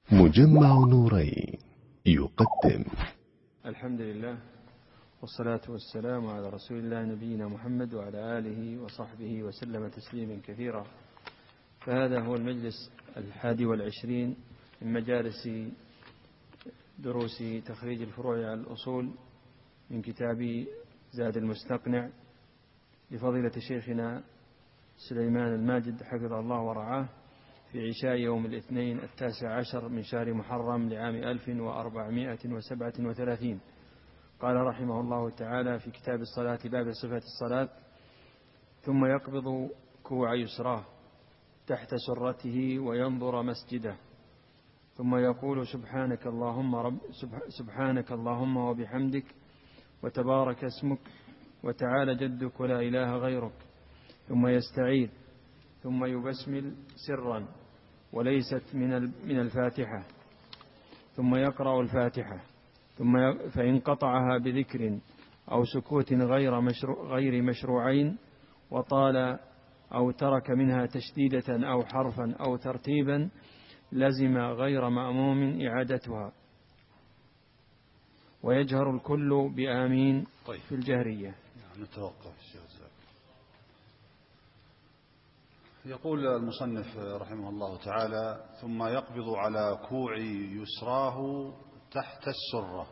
مجمع نورين يقدم. الحمد لله والصلاة والسلام على رسول الله نبينا محمد وعلى آله وصحبه وسلم تسليما كثيرا. فهذا هو المجلس 21 من مجالس دروس تخريج الفروع على الأصول من كتاب زاد المستقنع لفضيلة شيخنا سليمان الماجد حفظه الله ورعاه في عشاء يوم الاثنين 19 من شهر محرم لعام 1437. قال رحمه الله تعالى في كتاب الصلاة باب صفة الصلاة: ثم يقبض كوع يسراه تحت سرته وينظر مسجده، ثم يقول سبحانك اللهم وبحمدك وتبارك اسمك وتعالى جدك ولا إله غيرك، ثم يستعيذ، ثم يبسمل سرا وليست من الفاتحة، ثم يقرأ الفاتحة، فإن قطعها بذكر أو سكوت غير مشروعين وطال أو ترك منها تشديدة أو حرفا أو ترتيبا لزم غير مأموم إعادتها، ويجهر الكل بآمين في الجهرية. نتوقف. يقول المصنف رحمه الله تعالى: ثم يقبض على كوع يسراه تحت السرة.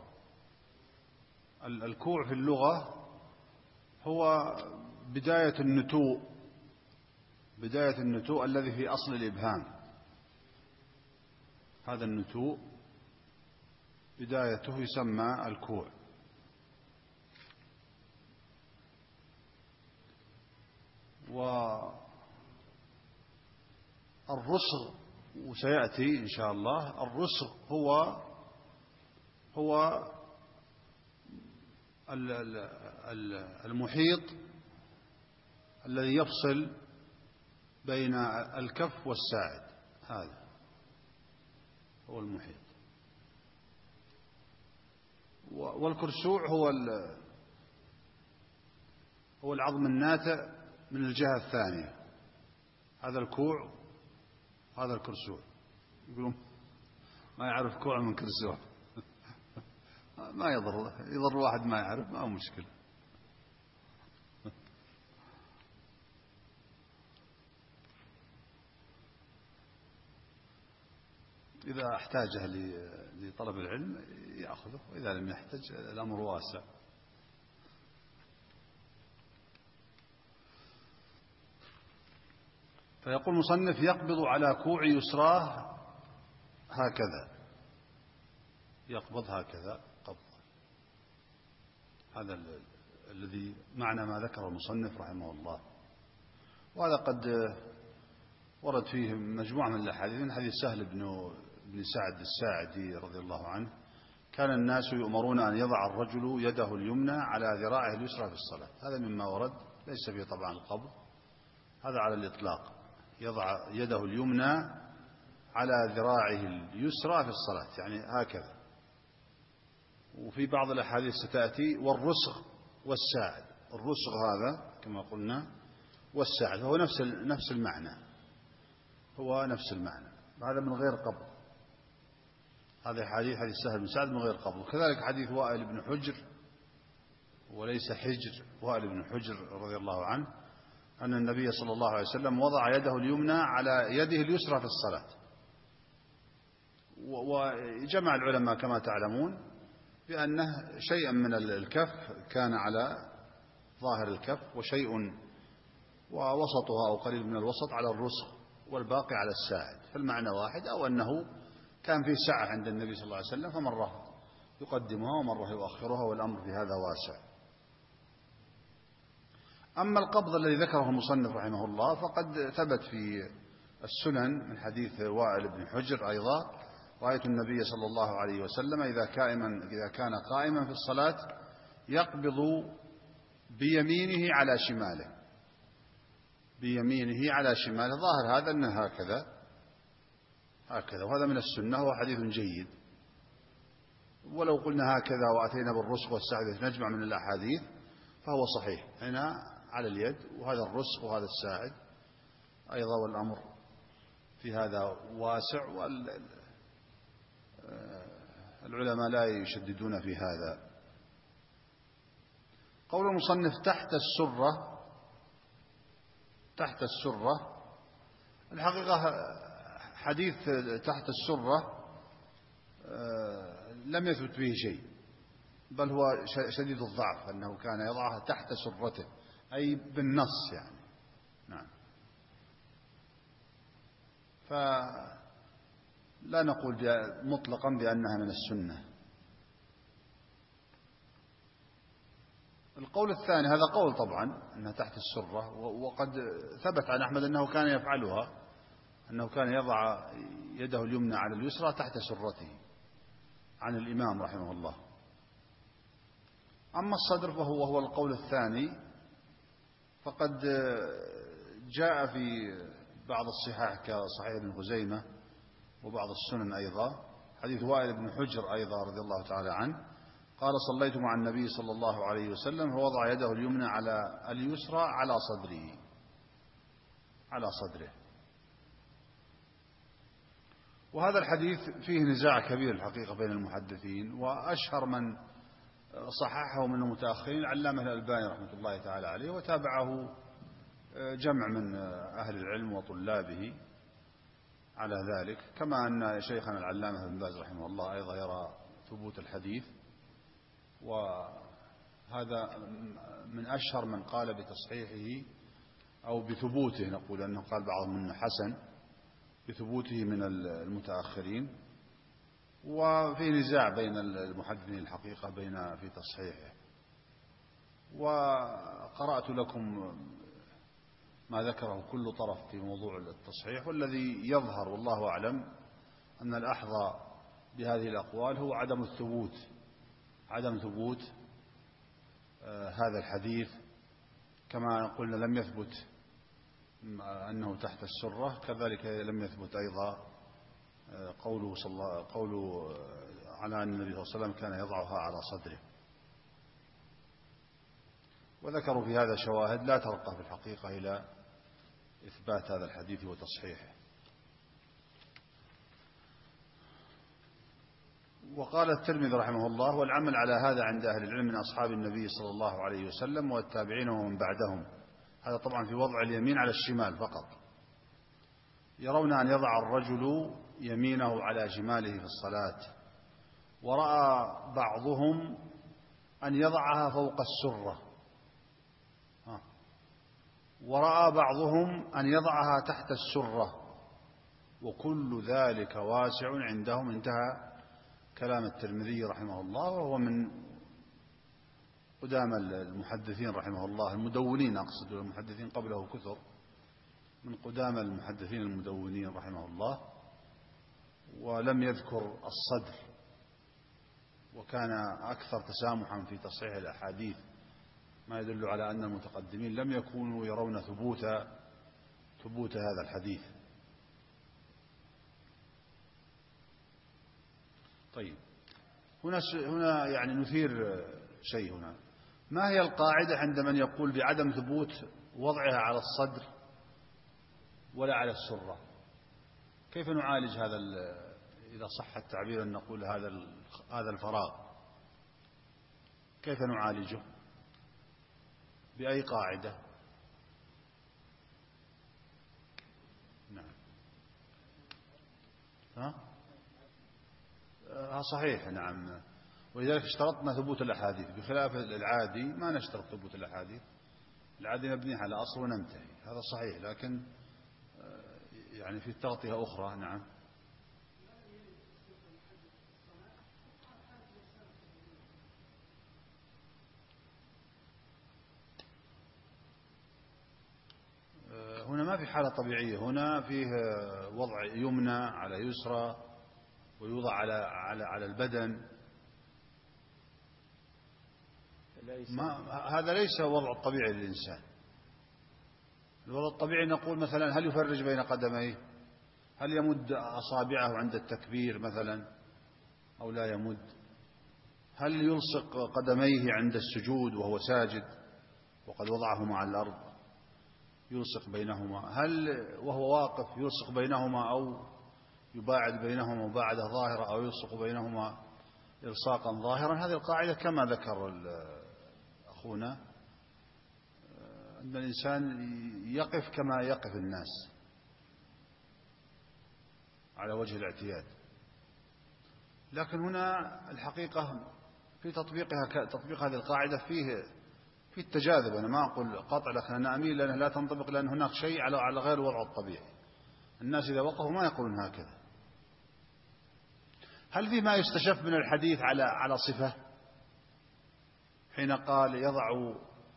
الكوع في اللغة هو بداية النتوء الذي في أصل الإبهام. هذا النتوء بدايته يسمى الكوع. والرسغ، وسيأتي إن شاء الله، الرسغ هو المحيط الذي يفصل بين الكف والساعد، هذا هو المحيط. والكرسوع هو العظم الناتئ من الجهة الثانية. هذا الكوع، هذا الكرسوع. يقولون ما يعرف كوع من كرسوع. ما يضر واحد ما يعرف، ما هو مشكلة. إذا احتاجه لطلب العلم يأخذه، وإذا لم يحتاج الأمر واسع. فيقول المصنف: يقبض على كوع يسراه هكذا، يقبض هكذا قبض. هذا الذي معنى ما ذكر المصنف رحمه الله. وهذا قد ورد فيه مجموعة من الأحاديث، من حديث سهل بن سعد الساعدي رضي الله عنه: كان الناس يؤمرون أن يضع الرجل يده اليمنى على ذراعه اليسرى في الصلاة. هذا مما ورد، ليس فيه طبعا القبض، هذا على الإطلاق. يضع يده اليمنى على ذراعه اليسرى في الصلاة، يعني هكذا. وفي بعض الأحاديث ستأتي: والرسغ والساعد. الرسغ هذا كما قلنا، والساعد هو نفس المعنى، هو نفس المعنى. هذا من غير قبض. هذا حديث سهل بن سعد من غير قبض. وكذلك حديث وائل بن حجر، وليس حجر، وائل بن حجر رضي الله عنه، أن النبي صلى الله عليه وسلم وضع يده اليمنى على يده اليسرى في الصلاة. وجمع العلماء كما تعلمون بأنه شيئا من الكف كان على ظاهر الكف، وشيء ووسطها أو قليل من الوسط على الرسغ، والباقي على الساعد. فالمعنى واحد، أو أنه كان في سعة عند النبي صلى الله عليه وسلم، فمرة يقدمها ومرة يؤخرها، والأمر في هذا واسع. أما القبض الذي ذكره المصنف رحمه الله فقد ثبت في السنن من حديث وائل بن حجر أيضا: رأيت النبي صلى الله عليه وسلم إذا كان قائما في الصلاة يقبض بيمينه على شماله، ظاهر هذا أنه هكذا، وهذا من السنة، وهو حديث جيد. ولو قلنا هكذا وأتينا بالرسغ والساعد نجمع من الأحاديث فهو صحيح. هنا على اليد، وهذا الرسغ وهذا الساعد أيضا، والأمر في هذا واسع. العلماء لا يشددون في هذا. قول المصنف تحت السرة، تحت السرة، الحقيقة حديث تحت السرة لم يثبت به شيء، بل هو شديد الضعف، أنه كان يضعها تحت سرته أي بالنص يعني. نعم. فلا نقول مطلقا بأنها من السنة. القول الثاني هذا قول طبعا أنها تحت السرة، وقد ثبت عن أحمد أنه كان يفعلها، أنه كان يضع يده اليمنى على اليسرى تحت سرته عن الإمام رحمه الله. أما الصدر وهو القول الثاني، فقد جاء في بعض الصحاح كصحيح ابن خزيمة وبعض السنن أيضا حديث وائل بن حجر أيضا رضي الله تعالى عنه قال صليت مع النبي صلى الله عليه وسلم فوضع يده اليمنى على اليسرى على صدره، على صدره. وهذا الحديث فيه نزاع كبير الحقيقة بين المحدثين، وأشهر من صححه من المتأخرين العلامة الألباني رحمة الله تعالى عليه، وتابعه جمع من أهل العلم وطلابه على ذلك، كما أن شيخنا العلامة ابن باز رحمه الله أيضا يرى ثبوت الحديث، وهذا من أشهر من قال بتصحيحه أو بثبوته، نقول أنه قال بعضهم أنه حسن بثبوته من المتأخرين. وفي نزاع بين المحدثين الحقيقة في تصحيحه. وقرأت لكم ما ذكره كل طرف في موضوع التصحيح، والذي يظهر والله أعلم أن الأحظى بهذه الأقوال هو عدم ثبوت هذا الحديث، كما قلنا لم يثبت أنه تحت السرة، كذلك لم يثبت أيضا قوله على أن النبي صلى الله عليه وسلم كان يضعها على صدره. وذكروا في هذا شواهد لا ترقى في الحقيقة إلى إثبات هذا الحديث وتصحيحه. وقال الترمذي رحمه الله والعمل على هذا عند أهل العلم من أصحاب النبي صلى الله عليه وسلم والتابعين ومن بعدهم. هذا طبعا في وضع اليمين على الشمال فقط. يرون أن يضع الرجل يمينه على شماله في الصلاة، ورأى بعضهم أن يضعها فوق السرة، ورأى بعضهم أن يضعها تحت السرة، وكل ذلك واسع عندهم. انتهى كلام الترمذي رحمه الله، وهو من قدام المحدثين رحمه الله المدونين، أقصد المحدثين قبله كثر، من قدام المحدثين المدونين رحمه الله. ولم يذكر الصدر، وكان أكثر تسامحا في تصحيح الأحاديث، ما يدل على أن المتقدمين لم يكونوا يرون ثبوت هذا الحديث. طيب، هنا يعني نثير شيء هنا. ما هي القاعدة عند من يقول بعدم ثبوت وضعها على الصدر ولا على السرة؟ كيف نعالج هذا إذا صح التعبير أن نقول هذا الفراغ؟ كيف نعالجه؟ بأي قاعدة؟ نعم. صحيح، نعم. ولذلك اشترطنا ثبوت الأحاديث، بخلاف العادي ما نشترط ثبوت الأحاديث. العادي نبنيه على أصل وننتهي، هذا صحيح، لكن يعني في تغطية أخرى. نعم. هنا ما في حالة طبيعية، هنا فيه وضع يمنى على يسرى ويوضع على البدن. هذا ليس وضع الطبيعي للإنسان. الوضع الطبيعي نقول مثلا هل يفرج بين قدميه؟ هل يمد أصابعه عند التكبير مثلا أو لا يمد؟ هل يلصق قدميه عند السجود وهو ساجد وقد وضعهما على الأرض يلصق بينهما؟ هل وهو واقف يلصق بينهما أو يباعد بينهما مباعدة ظاهرة أو يلصق بينهما إلصاقا ظاهرا. هذه القاعدة كما ذكر أخونا أن الإنسان يقف كما يقف الناس على وجه الاعتياد. لكن هنا الحقيقة في تطبيق هذه القاعدة فيه التجاذب. أنا ما أقول قطع، لكن أنا أميل لأنها لا تنطبق، لأن هناك شيء على غير الوضع الطبيعي. الناس إذا وقفوا ما يقولون هكذا. هل في ما يستشف من الحديث على صفة حين قال يضع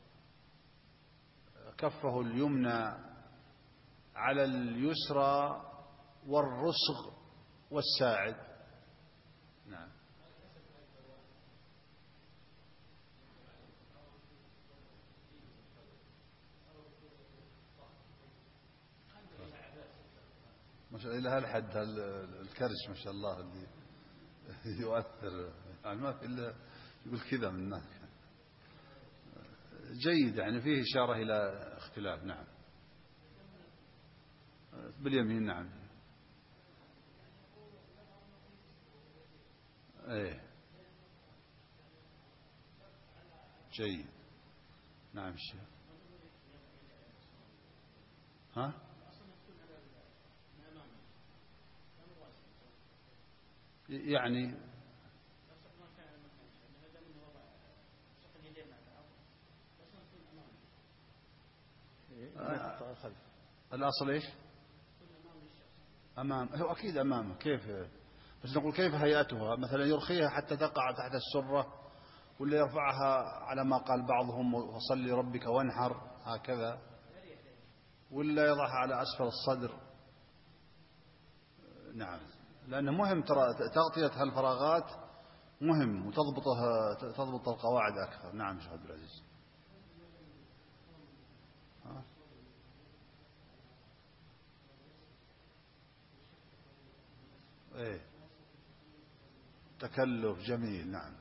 كفه اليمنى على اليسرى والرسغ والساعد؟ نعم. ما شاء الله إلى هالحد الكرش ما شاء الله اللي يؤثر، يعني ما في إلا يقول كذا من الناس. جيد، يعني فيه إشارة إلى اختلاف. نعم باليمين. نعم ايه جيد. نعم الشيخ. ها يعني الأصل إيش؟ أمام. هو أكيد أمامه. كيف؟ بس نقول كيف هيئتها؟ مثلا يرخيها حتى تقع تحت السرة، ولا يرفعها على ما قال بعضهم وصل لربك وانحر هكذا، ولا يضعها على أسفل الصدر؟ نعم، لأنه مهم ترى تغطية هالفراغات مهم، وتضبط القواعد أكثر. نعم شيخ عبد العزيز. ايه تكلف جميل. نعم.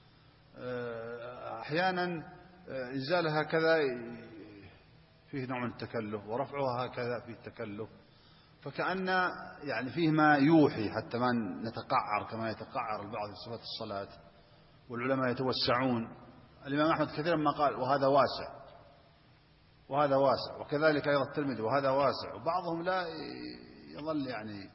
أحيانا إزالها هكذا فيه نوع من التكلف، ورفعها هكذا فيه التكلف، فكأن يعني فيه ما يوحي حتى ما نتقعر كما يتقعر البعض في صفات الصلاة، والعلماء يتوسعون. الإمام أحمد كثيرا ما قال وهذا واسع وهذا واسع، وكذلك أيضا الترمذي وهذا واسع، وبعضهم لا يظل يعني.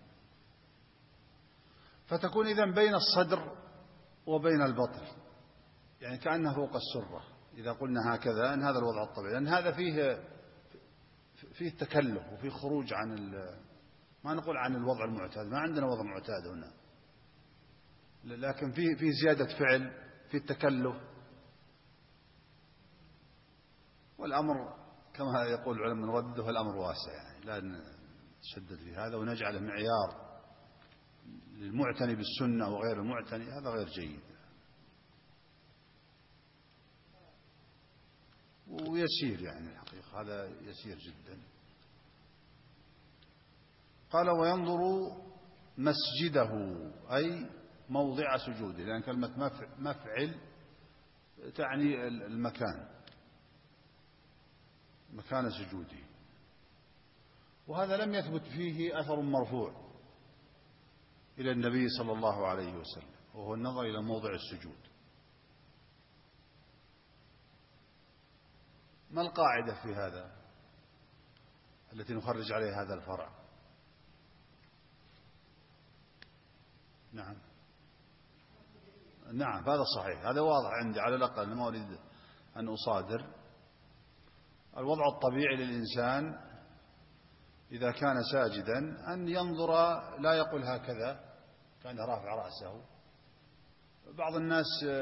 فتكون إذن بين الصدر وبين البطن، يعني كأنها فوق السرة إذا قلنا هكذا، أن هذا الوضع الطبيعي، لأن هذا فيه تكلف وفيه خروج عن ما نقول عن الوضع المعتاد، ما عندنا وضع معتاد هنا، لكن فيه زيادة فعل، فيه التكلف. والأمر كما يقول العلماء نرده، الأمر واسع، يعني لا نشدد في هذا ونجعله معيار للمعتني بالسنة وغير المعتني، هذا غير جيد. ويسير يعني الحقيقة هذا يسير جدا. قال وينظر مسجده أي موضع سجوده، لأن كلمة مفعل تعني المكان، مكان سجوده. وهذا لم يثبت فيه أثر مرفوع إلى النبي صلى الله عليه وسلم، وهو النظر إلى موضع السجود. ما القاعدة في هذا التي نخرج عليها هذا الفرع؟ نعم هذا صحيح، هذا واضح عندي على الأقل، أنا ما أريد أن أصادر. الوضع الطبيعي للإنسان إذا كان ساجدا أن ينظر، لا يقول هكذا كان رافع رأسه. بعض الناس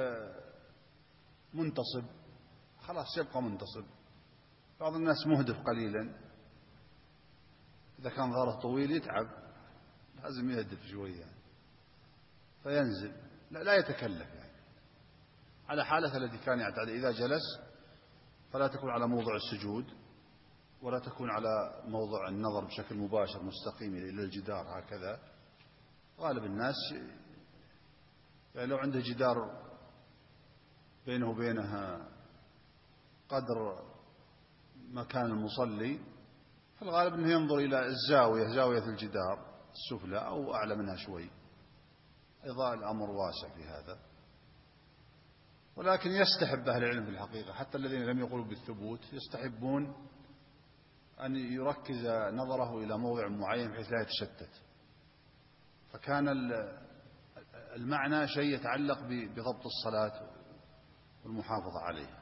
منتصب، خلاص يبقى منتصب. بعض الناس مهدف قليلا، إذا كان ظهره طويل يتعب، لازم يهدف شوية فينزل، لا يتكلف يعني، على حالة التي كان يعتاد. إذا جلس فلا تكون على موضع السجود، ولا تكون على موضع النظر بشكل مباشر مستقيم إلى الجدار هكذا. غالب الناس يعني لو عنده جدار بينه وبينها قدر مكان المصلي، فالغالب أنه ينظر إلى زاوية الجدار السفلى أو أعلى منها شوي. أيضا الأمر واسع في هذا. ولكن يستحب أهل العلم في الحقيقة حتى الذين لم يقولوا بالثبوت يستحبون أن يركز نظره إلى موضع معين بحيث لا يتشتت. فكان المعنى شيء يتعلق بضبط الصلاة والمحافظة عليها.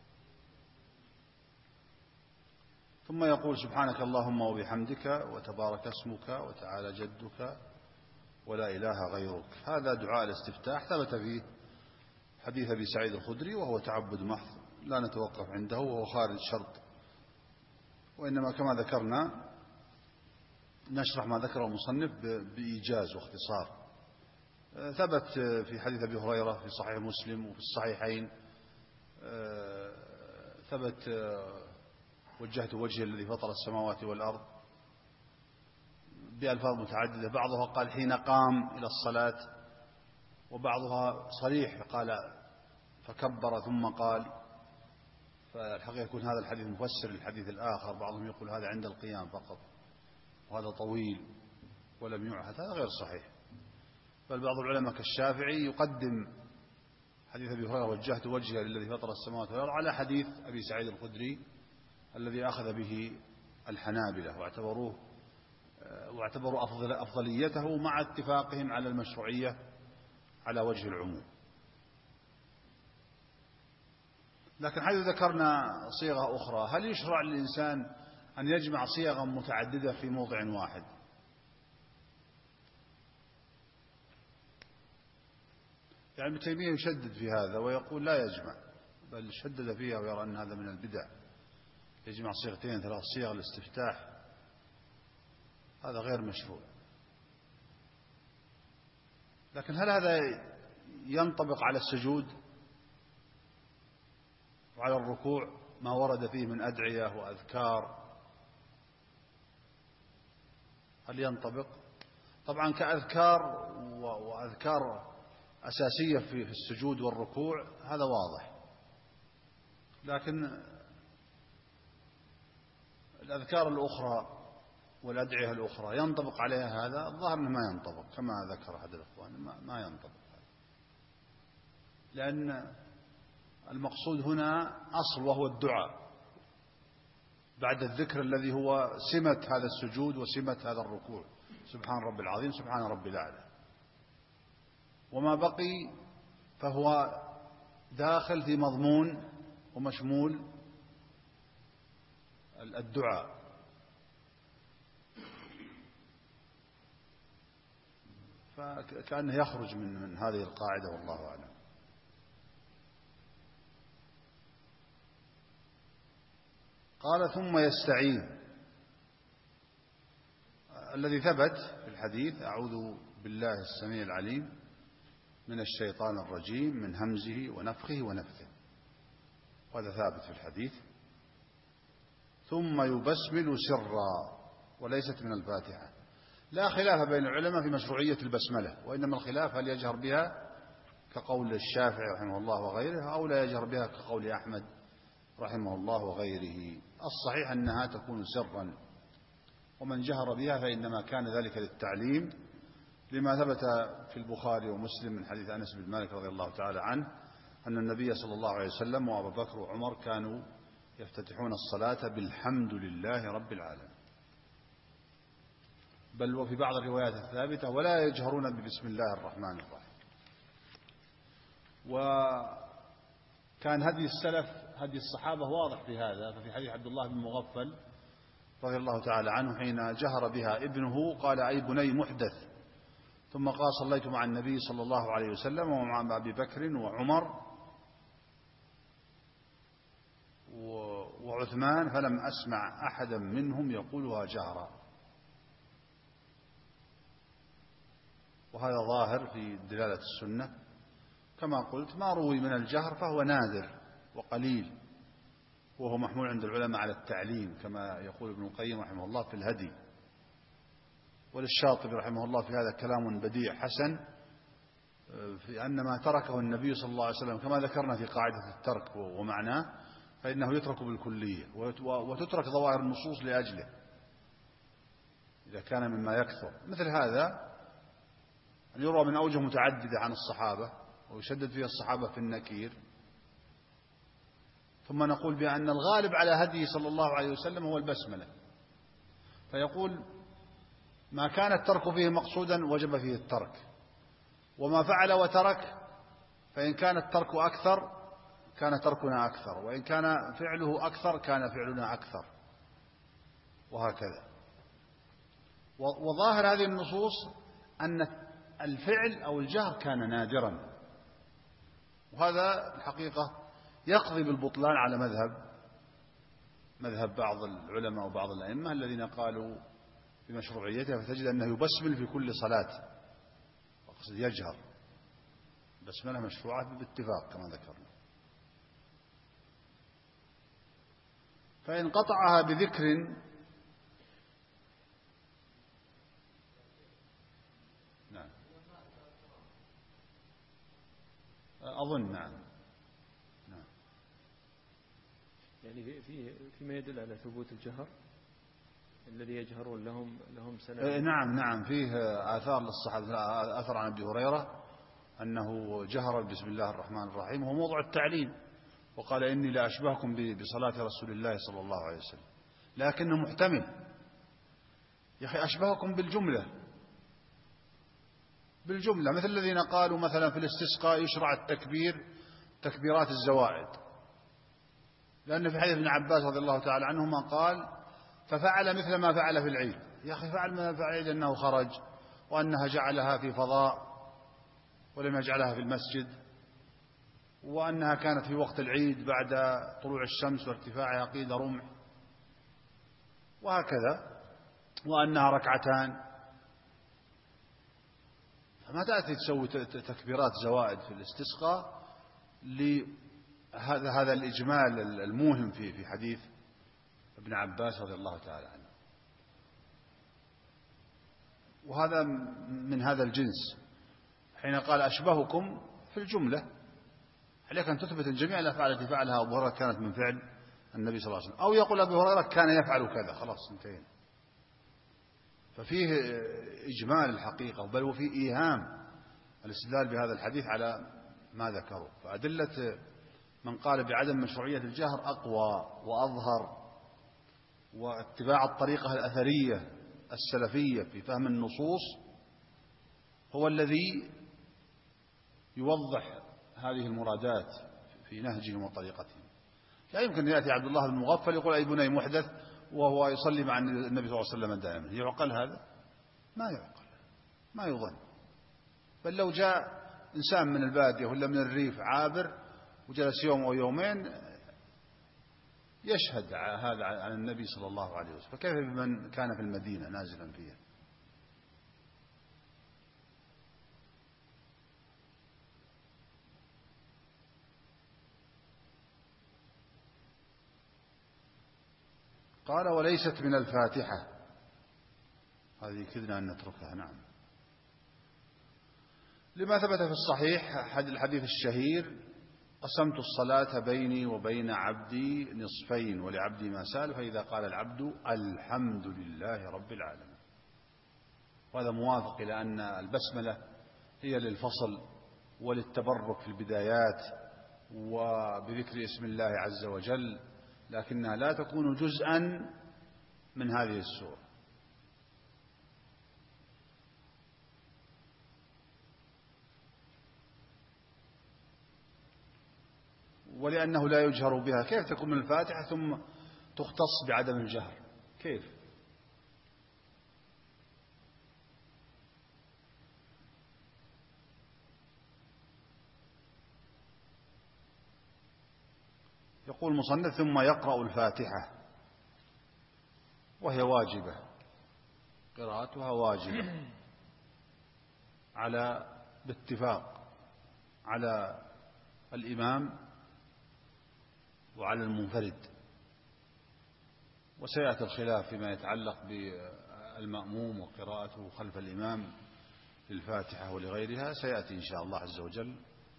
ثم يقول سبحانك اللهم وبحمدك وتبارك اسمك وتعالى جدك ولا إله غيرك. هذا دعاء الاستفتاح ثبت فيه حديث أبي سعيد الخدري، وهو تعبد محض لا نتوقف عنده، وهو خارج شرط، وإنما كما ذكرنا نشرح ما ذكره المصنف بإيجاز واختصار. ثبت في حديث أبي هريرة في صحيح مسلم وفي الصحيحين، ثبت وجهت وجهي الذي فطر السماوات والأرض بألفاظ متعددة، بعضها قال حين قام إلى الصلاة، وبعضها صريح قال فكبر ثم قال. فالحقيقة يكون هذا الحديث مفسر للحديث الآخر، بعضهم يقول هذا عند القيام فقط وهذا طويل ولم يعهد، هذا غير صحيح. بل بعض العلماء كالشافعي يقدم حديث أبي هريرة وجهت وجهي للذي فطر السماوات والأرض على حديث أبي سعيد الخدري الذي أخذ به الحنابلة واعتبروا أفضليته مع اتفاقهم على المشروعية على وجه العموم. لكن حيث ذكرنا صيغة أخرى، هل يشرع للإنسان أن يجمع صيغا متعددة في موضع واحد؟ يعني ابن تيمية يشدد في هذا ويقول لا يجمع، بل شدد فيها ويرى أن هذا من البدع، يجمع صيغتين 3 صيغ الاستفتاح، هذا غير مشروع. لكن هل هذا ينطبق على السجود وعلى الركوع ما ورد فيه من أدعية وأذكار؟ هل ينطبق؟ طبعا كأذكار وأذكار أساسية في السجود والركوع هذا واضح، لكن الأذكار الأخرى والأدعية الأخرى ينطبق عليها هذا؟ الظاهر أنه ما ينطبق، كما ذكر أحد الأخوان ما ينطبق هذا، لأن المقصود هنا أصل وهو الدعاء بعد الذكر الذي هو سمة هذا السجود وسمة هذا الركوع، سبحان رب العظيم سبحان رب الأعلى، وما بقي فهو داخل في مضمون ومشمول الدعاء. فكأنه يخرج من هذه القاعدة والله أعلم. قال ثم يستعين، الذي ثبت في الحديث أعوذ بالله السميع العليم من الشيطان الرجيم من همزه ونفخه ونفثه، وهذا ثابت في الحديث. ثم يبسمل سرا وليست من الفاتحة. لا خلاف بين العلماء في مشروعية البسملة، وإنما الخلاف هل يجهر بها كقول الشافعي رحمه الله وغيره أو لا يجهر بها كقول أحمد رحمه الله وغيره. الصحيح أنها تكون سرا، ومن جهر بها فإنما كان ذلك للتعليم، لما ثبت في البخاري ومسلم من حديث أنس بن مالك رضي الله تعالى عنه أن النبي صلى الله عليه وسلم وأبو بكر وعمر كانوا يفتتحون الصلاة بالحمد لله رب العالمين، بل وفي بعض الروايات الثابتة ولا يجهرون ببسم الله الرحمن الرحيم. وكان هدي السلف هدي الصحابة واضح في هذا، ففي حديث عبد الله بن مغفل رضي الله تعالى عنه حين جهر بها ابنه قال أي بني محدث، ثم قال صليت مع النبي صلى الله عليه وسلم ومع أبي بكر وعمر وعثمان فلم أسمع أحدا منهم يقولها جهرا. وهذا ظاهر في دلالة السنة، كما قلت ما روي من الجهر فهو نادر وقليل، وهو محمول عند العلماء على التعليم كما يقول ابن القيم رحمه الله في الهدي. وللشاطبي رحمه الله في هذا كلام بديع حسن في أن ما تركه النبي صلى الله عليه وسلم كما ذكرنا في قاعدة الترك ومعناه فإنه يترك بالكلية، وتترك ظواهر النصوص لأجله إذا كان مما يكثر. مثل هذا أن يروى من أوجه متعددة عن الصحابة ويشدد فيها الصحابة في النكير ثم نقول بأن الغالب على هديه صلى الله عليه وسلم هو البسملة، فيقول ما كان الترك فيه مقصودا وجب فيه الترك، وما فعل وترك فإن كان الترك أكثر كان تركنا أكثر، وإن كان فعله أكثر كان فعلنا أكثر، وهكذا. وظاهر هذه النصوص أن الفعل أو الجهر كان نادرا، وهذا الحقيقة يقضي بالبطلان على مذهب بعض العلماء وبعض الأئمة الذين قالوا بمشروعيتها، فتجد أنه يبسمل في كل صلاة، أقصد يجهر، بسملة مشروعة باتفاق كما ذكرنا. فإن قطعها بذكر نعم أظن نعم يعني فيما يدل على ثبوت الجهر الذي يجهرون لهم سنة. نعم فيه آثار للصحابة، أثر عن أبي هريرة أنه جهر بسم الله الرحمن الرحيم، وهو موضع التعليم، وقال إني لأشبهكم بصلاة رسول الله صلى الله عليه وسلم، لكنه محتمل. يا أخي أشبهكم بالجملة، مثل الذين قالوا مثلا في الاستسقاء يشرع التكبير تكبيرات الزوائد، لأن في حديث ابن عباس رضي الله تعالى عنهما قال ففعل مثل ما فعل في العيد. يا أخي فعل ما فعل العيد أنه خرج، وأنها جعلها في فضاء ولم يجعلها في المسجد، وأنها كانت في وقت العيد بعد طلوع الشمس وارتفاعها قيد رمح، وهكذا، وأنها ركعتان. فما تأتي تسوي تكبيرات زوائد في الاستسقاء لهذا الإجمال الموهم في حديث ابن عباس رضي الله تعالى عنه. وهذا من هذا الجنس، حين قال أشبهكم في الجملة، عليك أن تثبت الجميع الأفعال التي فعلها أبو هريرة كانت من فعل النبي صلى الله عليه وسلم، أو يقول أبو هريرة كان يفعل كذا، خلاص انتهينا. ففيه إجمال الحقيقة، بل وفيه إيهام الاستدلال بهذا الحديث على ما ذكروا. فأدلة من قال بعدم مشروعية الجهر أقوى وأظهر، واتباع الطريقة الأثرية السلفية في فهم النصوص هو الذي يوضح هذه المرادات في نهجهم وطريقتهم. لا يمكن أن يأتي عبد الله بن مغفل يقول أي بني محدث وهو يصلي مع النبي صلى الله عليه وسلم دائما، يعقل هذا؟ ما يعقل، ما يظن. بل لو جاء إنسان من البادية ولا من الريف عابر وجلس يوم أو يومين يشهد هذا عن النبي صلى الله عليه وسلم، فكيف بمن كان في المدينة نازلا فيها؟ قال وليست من الفاتحة، هذه كدنا أن نتركها. نعم، لما ثبت في الصحيح الحديث الشهير قسمت الصلاة بيني وبين عبدي نصفين ولعبدي ما سأل، فإذا قال العبد الحمد لله رب العالمين. وهذا موافق إلى أن البسملة هي للفصل وللتبرك في البدايات وبذكر اسم الله عز وجل، لكنها لا تكون جزءا من هذه السورة. ولأنه لا يجهر بها، كيف تكون من الفاتحة ثم تختص بعدم الجهر؟ كيف؟ يقول المصنف ثم يقرأ الفاتحة، وهي واجبة، قراءتها واجبة باتفاق على الإمام وعلى المنفرد. وسيأتي الخلاف فيما يتعلق بالمأموم وقراءته خلف الإمام للفاتحة ولغيرها، سيأتي إن شاء الله عز وجل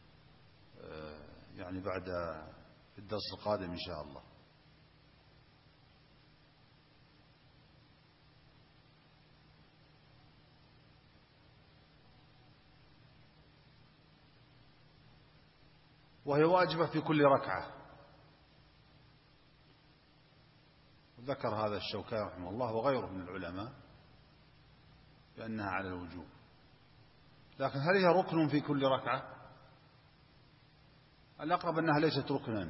يعني بعد في الدرس القادم إن شاء الله. وهي واجبة في كل ركعة، ذكر هذا الشوكاني رحمه الله وغيره من العلماء بأنها على الوجوب، لكن هل هي ركن في كل ركعة؟ الأقرب أنها ليست ركنا،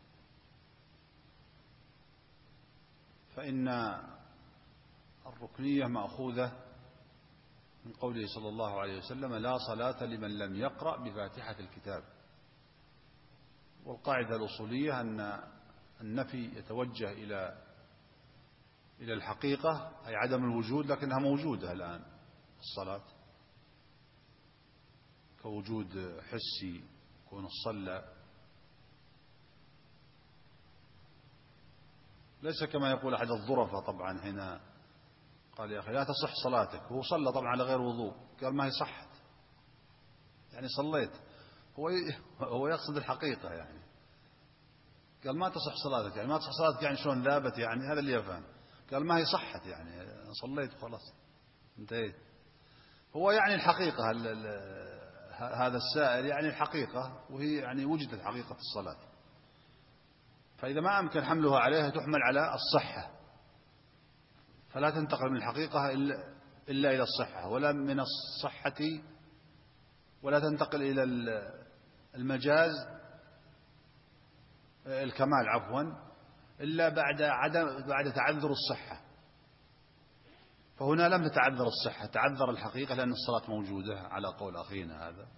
فإن الركنية مأخوذة من قوله صلى الله عليه وسلم: لا صلاة لمن لم يقرأ بفاتحة الكتاب. والقاعدة الأصولية أن النفي يتوجه إلى الحقيقة، أي عدم الوجود، لكنها موجودة الآن الصلاة، كوجود حسي كون الصلى، ليس كما يقول أحد الظرفاء طبعا هنا، قال: يا أخي لا تصح صلاتك، هو صلى طبعا على غير وضوء، قال: ما هي صحت، يعني صليت، هو يقصد الحقيقة، يعني قال: ما تصح صلاتك، يعني ما تصح صلاتك، يعني شلون ذابت، يعني هذا اللي يفهم، قال: ما هي صحت، يعني صليت وخلاص انتهيت. هو يعني الحقيقة، هذا السائل يعني الحقيقة، وهي يعني وجدت حقيقة الصلاة، فإذا ما أمكن حملها عليها تحمل على الصحة، فلا تنتقل من الحقيقة إلا إلى الصحة، ولا من الصحة ولا تنتقل إلى المجاز الكمال عفوا إلا بعد تعذر الصحة. فهنا لم تتعذر الصحة، تعذر الحقيقة، لأن الصلاة موجودة على قول أخينا هذا،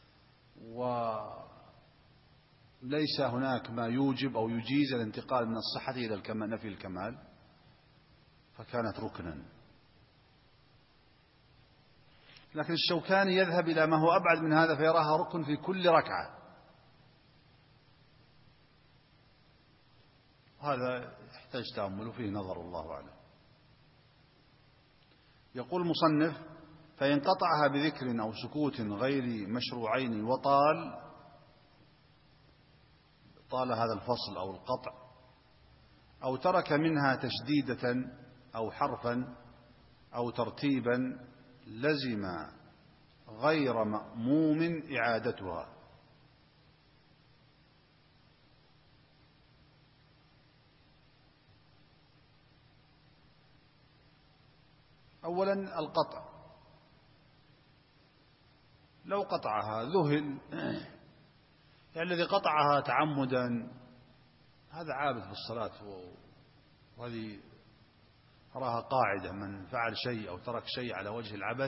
وليس هناك ما يوجب أو يجيز الانتقال من الصحة إلى نفي الكمال، فكانت ركنا. لكن الشوكاني يذهب إلى ما هو أبعد من هذا، فيراها ركن في كل ركعة. هذا يحتاج تأمل وفيه نظر، الله أعلم. يقول المصنف: فإن قطعها بذكر أو سكوت غير مشروعين طال هذا الفصل أو القطع، أو ترك منها تشديدة أو حرفا أو ترتيبا، لزم غير مأموم إعادتها. أولا القطع، لو قطعها ذهل، يعني الذي قطعها تعمدا هذا عابث بالصلاة، وهذه أراها قاعدة: من فعل شيء أو ترك شيء على وجه العبث،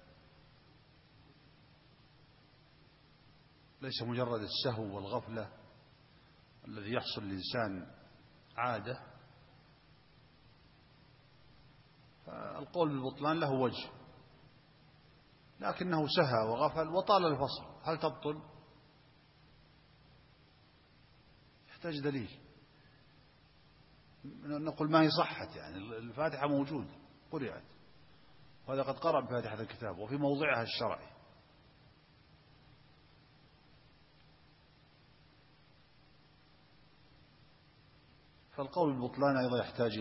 ليس مجرد السهو والغفلة الذي يحصل للإنسان عادة، فالقول بالبطلان له وجه، لكنه سهى وغفل وطال الفصل، هل تبطل؟ يحتاج دليل. نقول ما هي صحت، يعني الفاتحة موجود قرأت، وهذا قد قرأ بفاتحة الكتاب وفي موضعها الشرعي، فالقول بالبطلان أيضا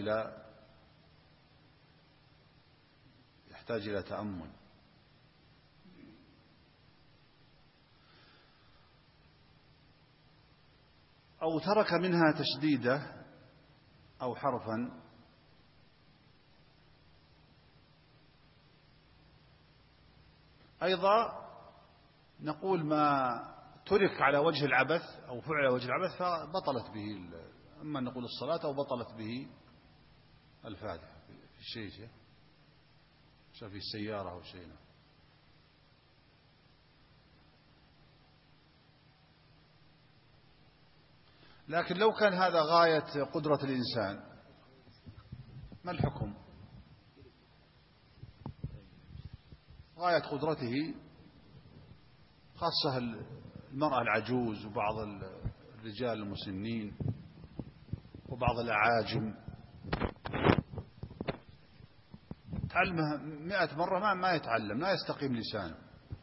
يحتاج إلى تأمل. أو ترك منها تشديدة أو حرفا، أيضا نقول ما ترك على وجه العبث أو فعل على وجه العبث فبطلت به، أما نقول الصلاة أو بطلت به الفاتحة في الشيء في السيارة أو شيء. لكن لو كان هذا غاية قدرة الإنسان، ما الحكم؟ غاية قدرته، خاصة المرأة العجوز وبعض الرجال المسنين وبعض الأعاجم، تعلمها 100 مرة ما يتعلم، لا يستقيم لسانه،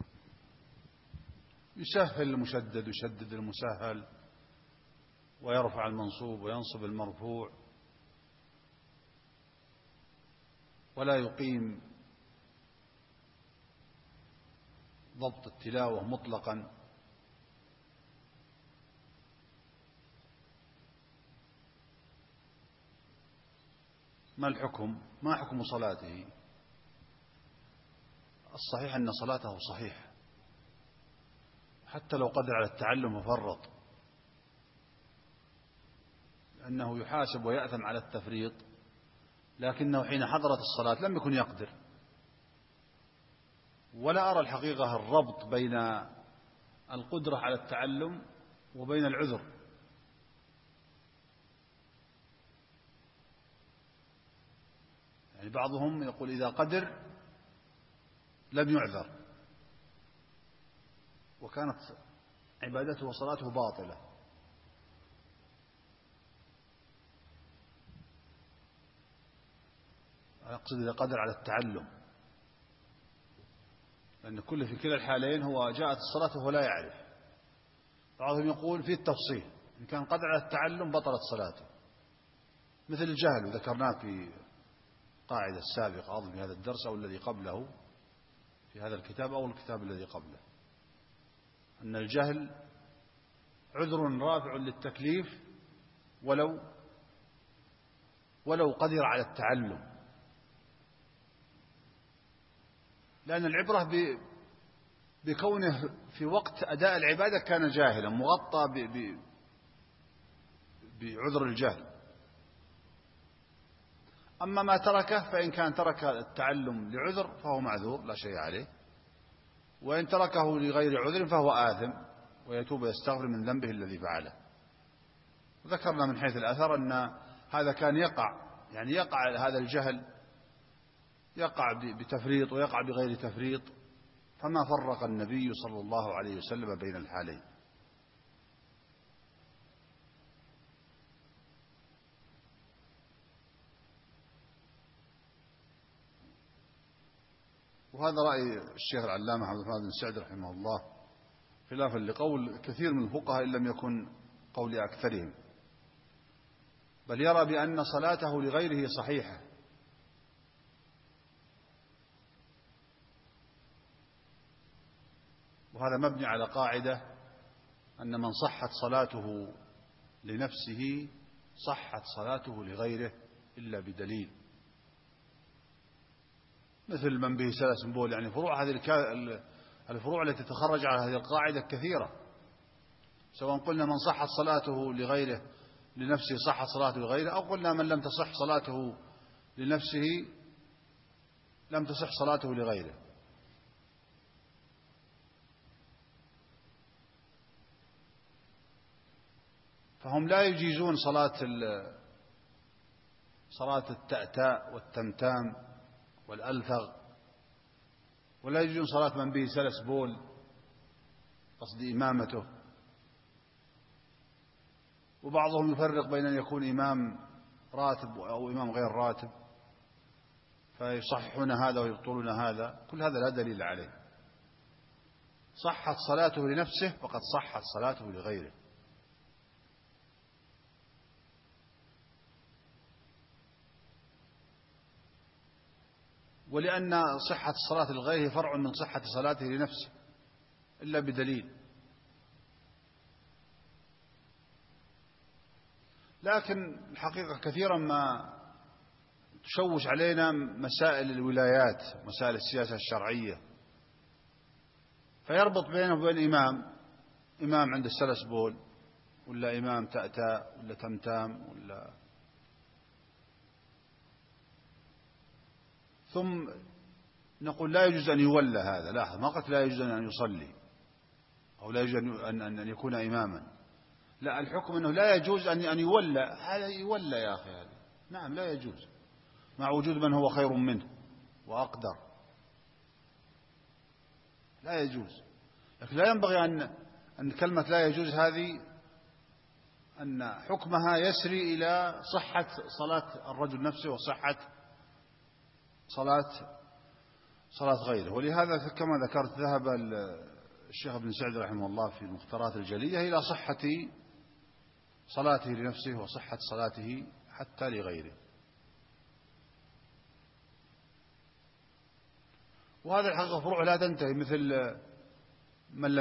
يسهل المشدد ويشدد المسهل، ويرفع المنصوب وينصب المرفوع، ولا يقيم ضبط التلاوة مطلقا. ما الحكم؟ ما حكم صلاته؟ الصحيح أن صلاته صحيحة، حتى لو قدر على التعلم وفرط، أنه يحاسب ويأثم على التفريط، لكنه حين حضرت الصلاة لم يكن يقدر. ولا أرى الحقيقة الربط بين القدرة على التعلم وبين العذر. يعني بعضهم يقول إذا قدر لم يعذر، وكانت عبادته وصلاته باطلة. أقصد إذا قدر على التعلم، لأن في كلا الحالين هو جاءت الصلاة وهو لا يعرف. بعضهم يقول في التفصيل، إن كان قدر على التعلم بطلت صلاته، مثل الجهل، وذكرناه في قاعدة السابقة أظن في هذا الدرس أو الذي قبله في هذا الكتاب أو الكتاب الذي قبله، أن الجهل عذر رافع للتكليف ولو قدر على التعلم، لأن العبرة بكونه في وقت أداء العبادة كان جاهلا مغطى بعذر الجهل. أما ما تركه فإن كان ترك التعلم لعذر فهو معذور لا شيء عليه، وإن تركه لغير عذر فهو آثم ويتوب ويستغفر من ذنبه الذي فعله. ذكرنا من حيث الأثر أن هذا كان يقع هذا الجهل يقع بتفريط ويقع بغير تفريط، فما فرق النبي صلى الله عليه وسلم بين الحالين. وهذا رأي الشيخ العلامة محمد بن سعد رحمه الله، خلافا لقول كثير من الفقهاء إن لم يكن قول أكثرهم، بل يرى بأن صلاته لغيره صحيحة. وهذا مبني على قاعدة أن من صحت صلاته لنفسه صحت صلاته لغيره إلا بدليل، مثل من به سلس بول. يعني الفروع التي تتخرج على هذه القاعدة كثيرة، سواء قلنا من صحت صلاته لنفسه صحت صلاته لغيره، أو قلنا من لم تصح صلاته لنفسه لم تصح صلاته لغيره. فهم لا يجيزون صلاة التأتاء والتمتام والألفغ، ولا يجوز صلاة من به سلس بول قصد إمامته. وبعضهم يفرق بين أن يكون إمام راتب أو إمام غير راتب، فيصححون هذا ويبطلون هذا. كل هذا لا دليل عليه. صحت صلاته لنفسه فقد صحت صلاته لغيره. ولأن صحة الصلاة لغيره فرع من صحة صلاته لنفسه إلا بدليل. لكن الحقيقة كثيرا ما تشوش علينا مسائل الولايات، مسائل السياسة الشرعية، فيربط بينه وبين إمام عند السلس بول، ولا إمام تأتاء، ولا تمتام، ثم نقول لا يجوز أن يولى هذا. لا، ما قلت لا يجوز أن يصلي أو لا يجوز أن يكون إماما. لا، الحكم أنه لا يجوز أن يولى. هذا يولى يا أخي، هذا نعم لا يجوز، مع وجود من هو خير منه وأقدر، لا يجوز. لكن لا ينبغي أن كلمة لا يجوز هذه أن حكمها يسري إلى صحة صلاة الرجل نفسه وصحة صلاة غيره. ولهذا كما ذكرت ذهب الشيخ ابن سعد رحمه الله في المختارات الجلية إلى صحة صلاته لنفسه وصحة صلاته حتى لغيره. وهذا الحقيقة فروع لا تنتهي، مثل من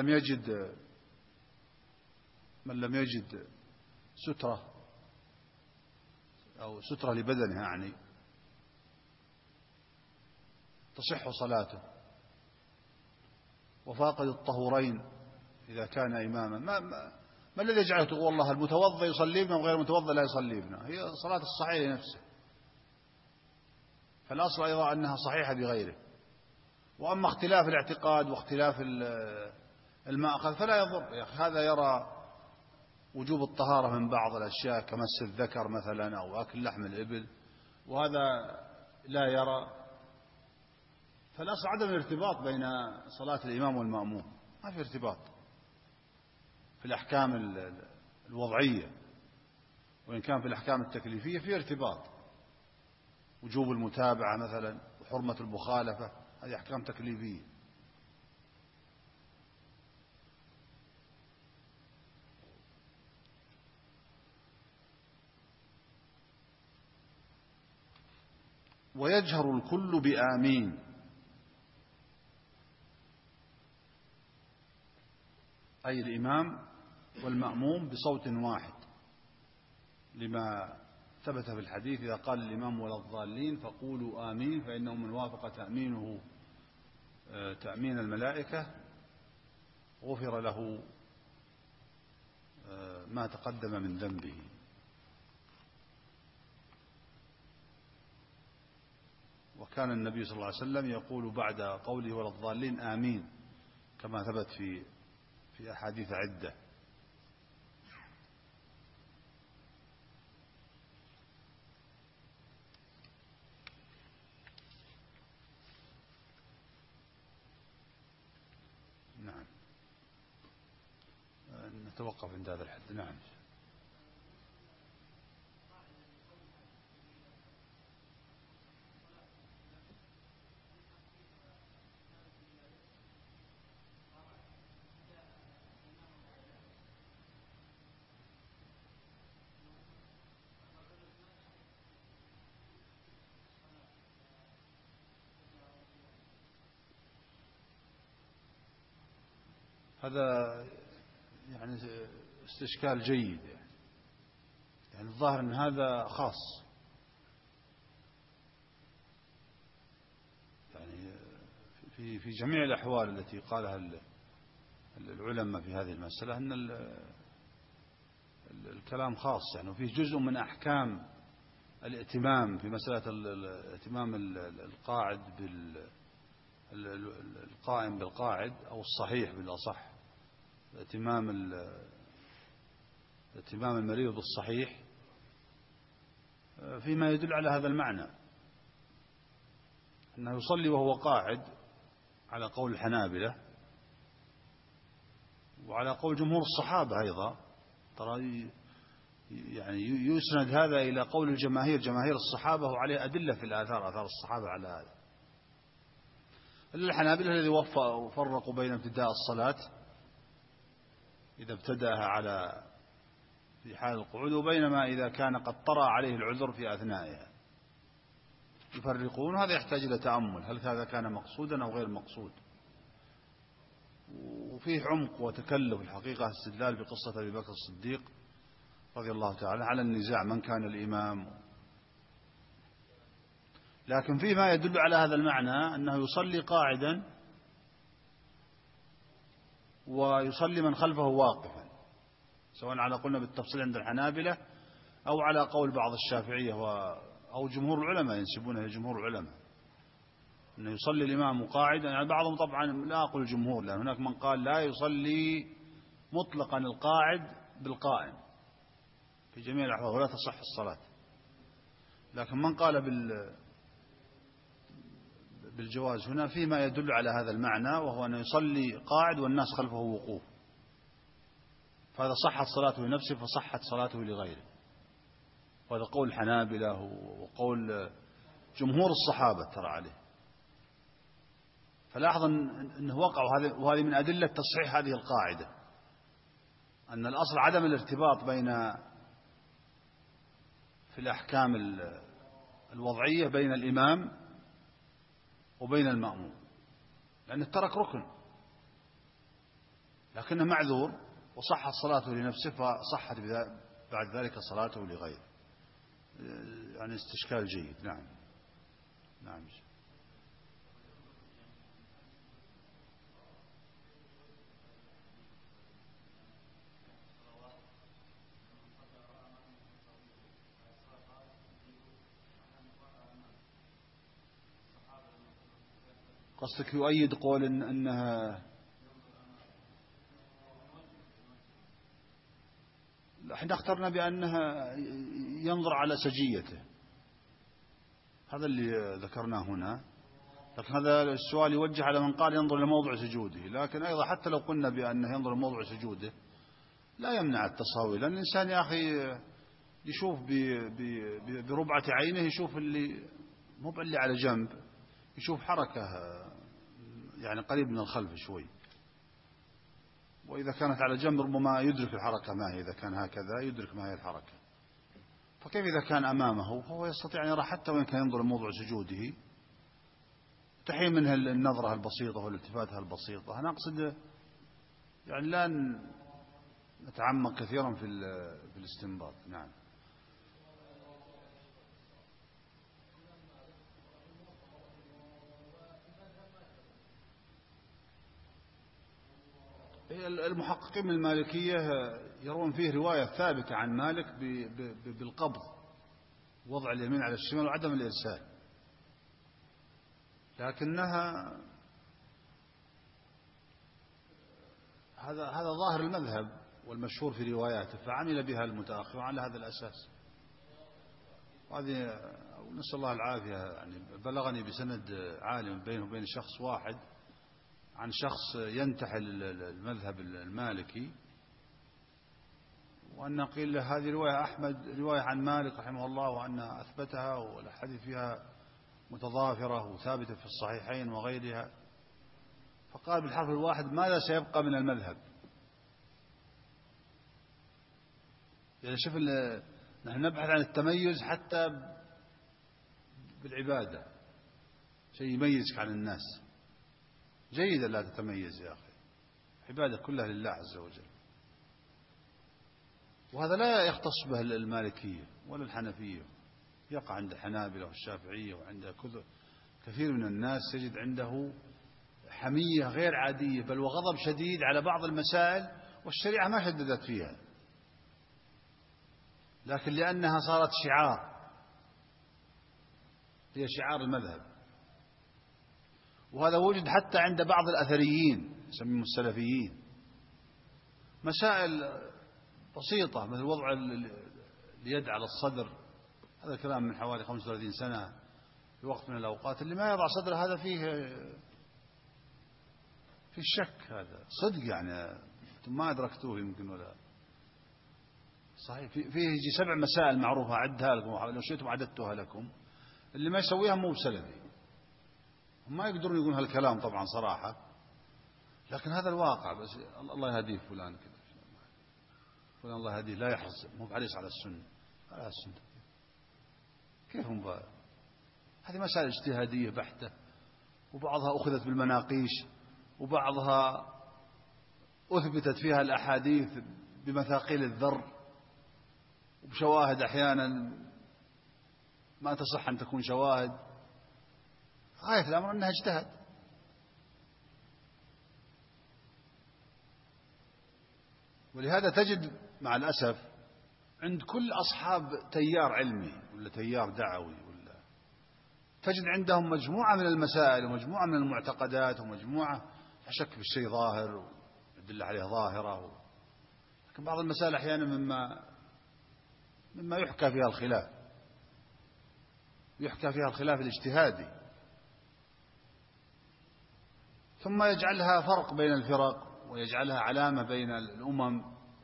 لم يجد سترة أو سترة لبدنه، يعني تصح صلاته، وفاقد الطهورين إذا كان إماما. ما الذي يجعله تقول والله المتوضئ يصلي بنا وغير المتوضئ لا يصلي بنا؟ هي صلاة الصحيح لنفسه، فالأصل أيضا أنها صحيحة بغيره. وأما اختلاف الاعتقاد واختلاف المأخذ فلا يضر. يا أخي هذا يرى وجوب الطهارة من بعض الأشياء كمس الذكر مثلا أو أكل لحم الإبل، وهذا لا يرى. فالأصل عدم الارتباط بين صلاة الإمام والمأموم، ما في ارتباط في الأحكام الوضعية، وإن كان في الأحكام التكليفية في ارتباط، وجوب المتابعة مثلا وحرمة المخالفة، هذه أحكام تكليفية. ويجهر الكل بآمين، أي الإمام والمأموم بصوت واحد، لما ثبت في الحديث: إذا قال الإمام ولا الضالين فقولوا آمين، فإنه من وافق تأمينه تأمين الملائكة غفر له ما تقدم من ذنبه. وكان النبي صلى الله عليه وسلم يقول بعد قوله ولا الضالين آمين، كما ثبت في أحاديث عدة. نعم، نتوقف عند هذا الحد. نعم. هذا يعني استشكال جيد، يعني الظاهر أن هذا خاص، يعني في جميع الأحوال التي قالها العلماء في هذه المسألة أن الكلام خاص، يعني وفيه جزء من أحكام الائتمام في مسألة الائتمام القاعد القائم بالقاعد أو الصحيح بالأصح، ائتمام المريض بالصحيح، فيما يدل على هذا المعنى، أنه يصلي وهو قاعد على قول الحنابلة وعلى قول جمهور الصحابة أيضا. ترى يعني يسند هذا إلى قول جماهير الصحابة، وعليه أدلة في آثار الصحابة على هذا. الحنابلة الذي وفرقوا بين ابتداء الصلاة إذا ابتدأها في حال القعود، وبينما إذا كان قد طرأ عليه العذر في أثنائها، يفرقون. هذا يحتاج إلى تأمل، هل هذا كان مقصودا أو غير مقصود؟ وفيه عمق وتكلف الحقيقة استدلال بقصة أبي بكر الصديق رضي الله تعالى على النزاع من كان الإمام. لكن فيه ما يدل على هذا المعنى، أنه يصلي قاعدا ويصلي من خلفه واقفا، سواء على قولنا بالتفصيل عند الحنابلة أو على قول بعض الشافعية أو جمهور العلماء ينسبونه لجمهور العلماء، أنه يصلي الإمام قاعدا. يعني بعضهم طبعا، لا أقول الجمهور، لأن هناك من قال لا يصلي مطلقا القاعد بالقائم في جميع الأحوال ولا تصح الصلاة. لكن من قال بالجواز هنا فيما يدل على هذا المعنى، وهو أنه يصلي قاعد والناس خلفه وقوف، فهذا صحت صلاته لنفسه فصحت صلاته لغيره. وهذا قول الحنابلة وقول جمهور الصحابة ترى عليه. فلاحظ أنه وقع، وهذه من أدلة تصحيح هذه القاعدة، أن الأصل عدم الارتباط في الأحكام الوضعية بين الإمام وبين المأموم، لأنه ترك ركن لكنه معذور وصحت صلاته لنفسه، فصحت بعد ذلك صلاته لغيره. يعني استشكال جيد. نعم. نعم. قصدك يؤيد قول أنها احنا اخترنا بأنها ينظر على سجيته، هذا اللي ذكرناه هنا. لكن هذا السؤال يوجه على من قال ينظر لموضع سجوده، لكن أيضا حتى لو قلنا بأنه ينظر لموضع سجوده لا يمنع التصاوي، لأن الإنسان يا أخي يشوف بربعة عينه، يشوف اللي مو اللي على جنب، يشوف حركة يعني قريب من الخلف شوي، وإذا كانت على جنب ربما يدرك الحركة ما هي، إذا كان هكذا يدرك ما هي الحركة. فكيف إذا كان أمامه فهو يستطيع أن يرى حتى وإن كان ينظر لموضع سجوده، تحي منها النظرة البسيطة والالتفاتها البسيطة. أنا أقصد يعني لا نتعمق كثيرا في الاستنباط. نعم. المحققين من المالكية يرون فيه رواية ثابتة عن مالك بالقبض، وضع اليمين على الشمال وعدم الإرسال، لكنها هذا ظاهر المذهب والمشهور في رواياته، فعمل بها المتأخر على هذا الأساس. وهذه نسأل الله العافية. يعني بلغني بسند عالم بينه وبين شخص واحد عن شخص ينتحل المذهب المالكي، وأن قيل له هذه رواية أحمد رواية عن مالك رحمه الله، وأن أثبتها والحديث فيها متضافرة وثابتة في الصحيحين وغيرها. فقال بالحرف الواحد ماذا سيبقى من المذهب؟ يعني شوف نحن نبحث عن التميز حتى بالعبادة، شيء يميزك عن الناس. جيد لا تتميز يا أخي، عبادة كلها لله عز وجل. وهذا لا يختص به المالكية ولا الحنفية، يقع عند الحنابلة والشافعية وعند كثير من الناس، تجد عنده حمية غير عادية، بل وغضب شديد على بعض المسائل والشريعة ما شددت فيها، لكن لأنها صارت شعار، هي شعار المذهب. وهذا وجد حتى عند بعض الأثريين يسميهم السلفيين، مسائل بسيطة مثل وضع اليد على الصدر، هذا كلام من حوالي 35 سنة في وقت من الأوقات. اللي ما يضع صدره هذا فيه الشك، هذا صدق يعني ما أدركتوه يمكن ولا صحيح. فيه يجي 7 مسائل معروفة أعدها لكم، لو شئتم عددتها لكم. اللي ما يسويها مو بسلفي، هم ما يقدرون يقولون هالكلام طبعا صراحة، لكن هذا الواقع. بس الله يهديه فلان كذا، فلان الله يهديه لا يحرص، مو بعريص على السنة، على السنة كيف هم بقى؟ هذه مسائل اجتهادية بحتة، وبعضها أخذت بالمناقيش، وبعضها أثبتت فيها الأحاديث بمثاقيل الذر وبشواهد أحيانا ما تصح أن تكون شواهد. غاية الأمر أنها اجتهد. ولهذا تجد مع الأسف عند كل أصحاب تيار علمي ولا تيار دعوي ولا، تجد عندهم مجموعة من المسائل ومجموعة من المعتقدات ومجموعة شك في الشيء ظاهر والدل عليه ظاهرة، لكن بعض المسائل أحيانا مما يحكى فيها الخلاف، يحكى فيها الخلاف الاجتهادي، ثم يجعلها فرق بين الفرق ويجعلها علامة بين الأمم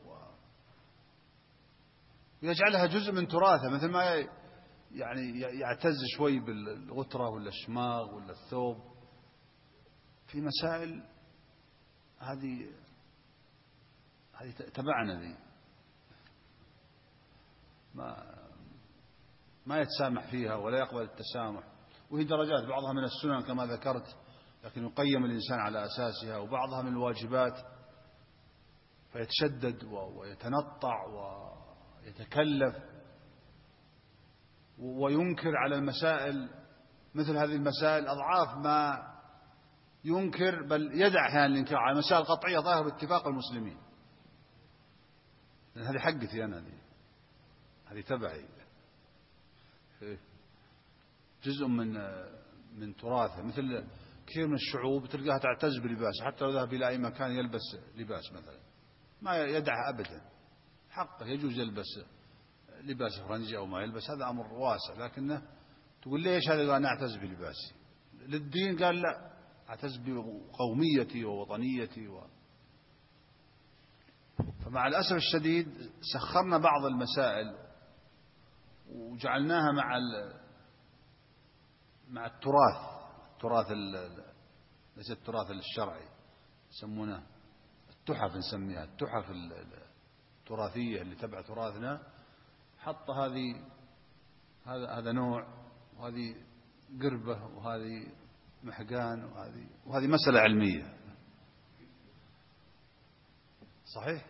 ويجعلها جزء من تراثه، مثل ما يعني يعتز شوي بالغترة ولا الشماغ ولا الثوب في مسائل. هذه تبعنا ذي ما يتسامح فيها ولا يقبل التسامح. وهي درجات، بعضها من السنن كما ذكرت لكن يقيم الإنسان على أساسها، وبعضها من الواجبات فيتشدد ويتنطع ويتكلف وينكر على المسائل، مثل هذه المسائل أضعاف ما ينكر، بل يدع أحيانا الإنكار على مسائل قطعية ظاهرة باتفاق المسلمين. لأن هذه حقتي أنا، هذه تبعي، جزء من تراثه. مثل كثير من الشعوب تلقاها تعتز بلباسه، حتى لو ذهب إلى أي مكان يلبس لباس مثلا ما يدعها أبدا، حقه يجوز يلبس لباس فرنجي أو ما يلبس، هذا أمر واسع. لكنه تقول ليش هذا؟ قال أنا أعتز بلباسي. للدين قال لا، أعتز بقوميتي ووطنيتي فمع الأسف الشديد سخرنا بعض المسائل وجعلناها مع التراث ليس التراث الشرعي، يسمونه التحف، نسميها التحف التراثية اللي تبع تراثنا. حط هذا نوع، وهذه قربة، وهذه محقان، وهذه مسألة علمية. صحيح.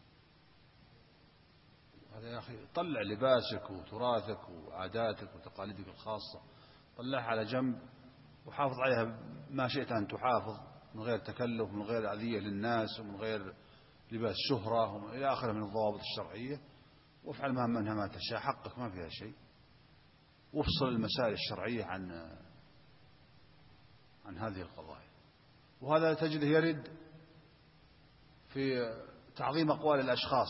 هذا يا أخي طلع لباسك وتراثك وعاداتك وتقاليدك الخاصة، طلعها على جنب وحافظ عليها ما شئت أن تحافظ، من غير تكلف، من غير أذية للناس، ومن غير لباس شهرة إلى آخره من الضوابط الشرعية. وافعل منها ما تشاء، حقك ما فيها شيء. وافصل المسائل الشرعية عن هذه القضايا. وهذا تجده يرد في تعظيم أقوال الأشخاص،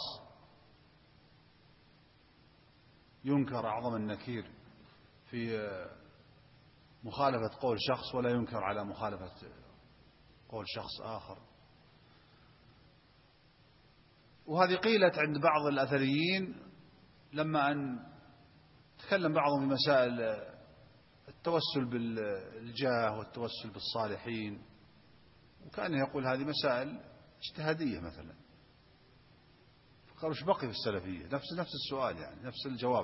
ينكر أعظم النكير في مخالفة قول شخص، ولا ينكر على مخالفة قول شخص آخر. وهذه قيلت عند بعض الأثريين لما أن تكلم بعضهم في مسائل التوسل بالجاه والتوسل بالصالحين، وكان يقول هذه مسائل اجتهادية مثلا. فقالوا ايش بقي في السلفية؟ نفس السؤال، يعني نفس الجواب.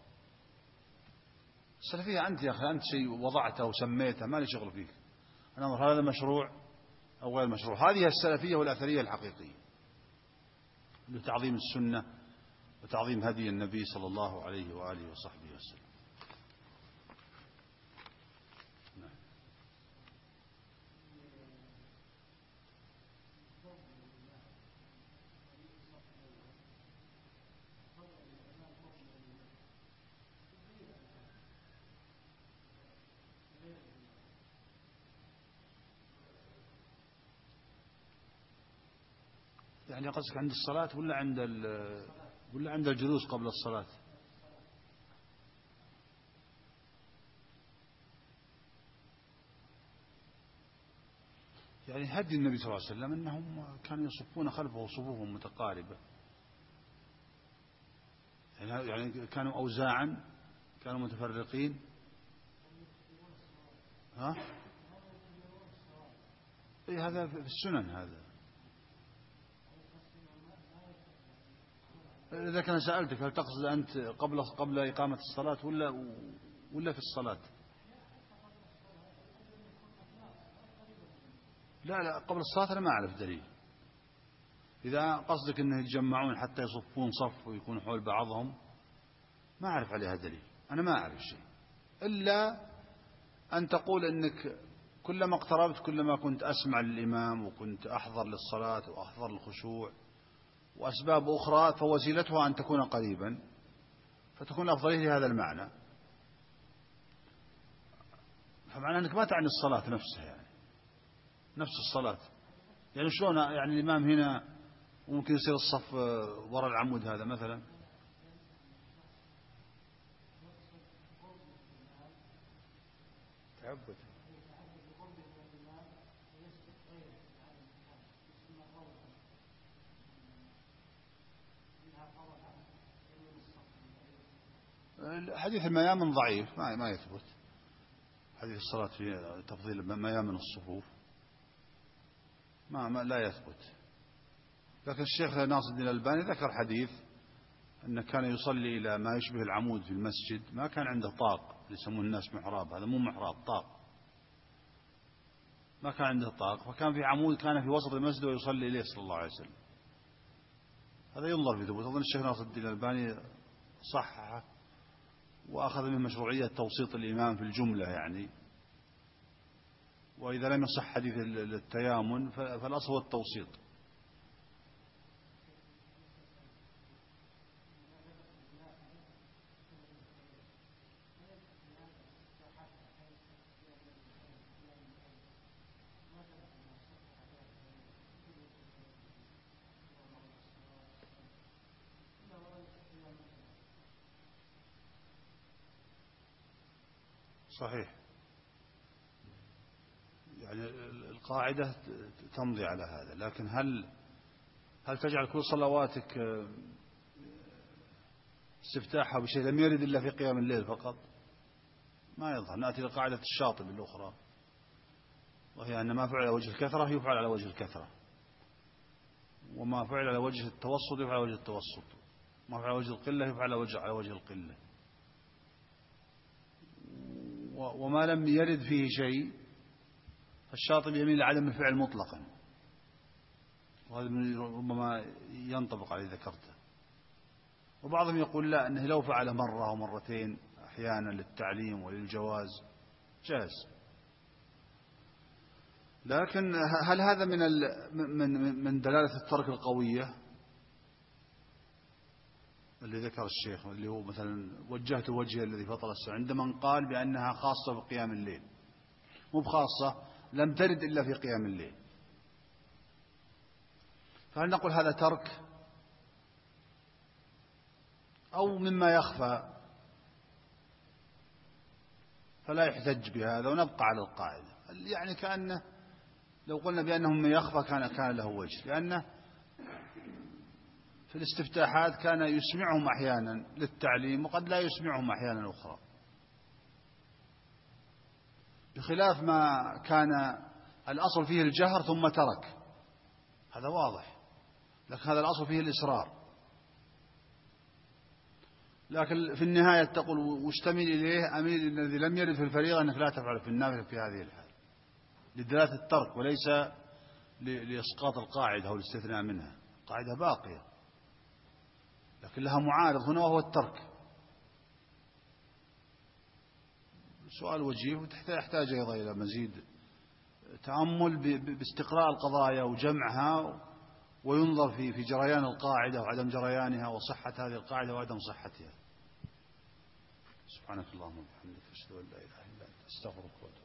السلفية أنت يا أخي، أنت شيء وضعته وسميته، ما لي شغل فيك، أنا أنظر هذا مشروع أو غير مشروع. هذه السلفية والأثرية الحقيقية، لتعظيم السنة وتعظيم هدي النبي صلى الله عليه وآله وصحبه وسلم. يعني قصدك عند الصلاة ولا عند الجلوس قبل الصلاة؟ يعني هدي النبي صلى الله عليه وسلم أنهم كانوا يصفون خلفه صفوفهم متقاربة، يعني كانوا أوزاعا، كانوا متفرقين. ها؟ إيه هذا في السنن هذا. إذا كان سألتك هل تقصد أنت قبل إقامة الصلاة ولا في الصلاة؟ لا قبل الصلاة أنا ما أعرف دليل. إذا قصدك أنه يتجمعون حتى يصفون صف ويكونوا حول بعضهم، ما أعرف عليها دليل، أنا ما أعرف شيء، إلا أن تقول أنك كلما اقتربت كلما كنت أسمع للإمام، وكنت أحضر للصلاة وأحضر للخشوع وأسباب أخرى، فوسيلتها أن تكون قريبا، فتكون أفضلية لهذا المعنى. فمعنى أنك ما تعني الصلاة نفسها، يعني نفس الصلاة، يعني شلون يعني الإمام هنا وممكن يصير الصف وراء العمود هذا مثلا. تعبد. حديث الميامن ضعيف، ما يثبت حديث الصلاة في تفضيل ميامن الصفوف، ما لا يثبت. لكن الشيخ ناصر الدين الألباني ذكر حديث أنه كان يصلي إلى ما يشبه العمود في المسجد، ما كان عنده طاق يسمون الناس محراب، هذا مو محراب، طاق، ما كان عنده طاق، فكان في عمود كان في وسط المسجد ويصلي إليه صلى الله عليه وسلم. هذا ينظر في ثبوت. أظن الشيخ ناصر الدين الألباني صححه وأخذ من مشروعية توسيط الإمام في الجملة يعني. وإذا لم يصح حديث التيامن فالأصل هو التوسيط. صحيح. يعني القاعدة تمضي على هذا، لكن هل تجعل كل صلواتك استفتاحها بشيء لم يرد إلا في قيام الليل فقط؟ ما يظهر. نأتي لقاعدة الشاطبي الأخرى، وهي أن ما فعل على وجه الكثرة يفعل على وجه الكثرة، وما فعل على وجه التوسط يفعل على وجه التوسط، ما فعل على وجه القلة يفعل على وجه القلة، وما لم يرد فيه شيء فالشاطبي يميل لعدم الفعل مطلقا، وهذا ربما ينطبق على ذكرته. وبعضهم يقول لا، أنه لو فعل مرة أو مرتين أحيانا للتعليم وللجواز جاز. لكن هل هذا من دلالة الترك القوية اللي ذكر الشيخ، اللي هو مثلا وجهت وجهي الذي فطر السماء، عند من قال بأنها خاصة بقيام الليل، مو بخاصة، لم ترد إلا في قيام الليل، فهل نقول هذا ترك أو مما يخفى فلا يحتج بهذا ونبقى على القاعدة؟ يعني كأنه لو قلنا بأنه مما يخفى كان له وجه، لأنه في الاستفتاحات كان يسمعهم أحيانا للتعليم وقد لا يسمعهم أحيانا أخرى، بخلاف ما كان الأصل فيه الجهر ثم ترك، هذا واضح، لكن هذا الأصل فيه الإصرار. لكن في النهاية تقول وش تميل إليه؟ أميل الذي لم يرد في الفريضة أنك لا تفعل في النافلة في هذه الحال، لدلالة الترك وليس لإسقاط القاعدة أو الاستثناء منها. القاعدة باقية لكن لها معارض هنا وهو الترك. سؤال وجيه يحتاج أيضا إلى مزيد تأمل باستقراء القضايا وجمعها، وينظر في جريان القاعدة وعدم جريانها، وصحة هذه القاعدة وعدم صحتها. سبحانك اللهم وبحمدك، أشهد أن لا إله إلا أنت، أستغفرك وأتوب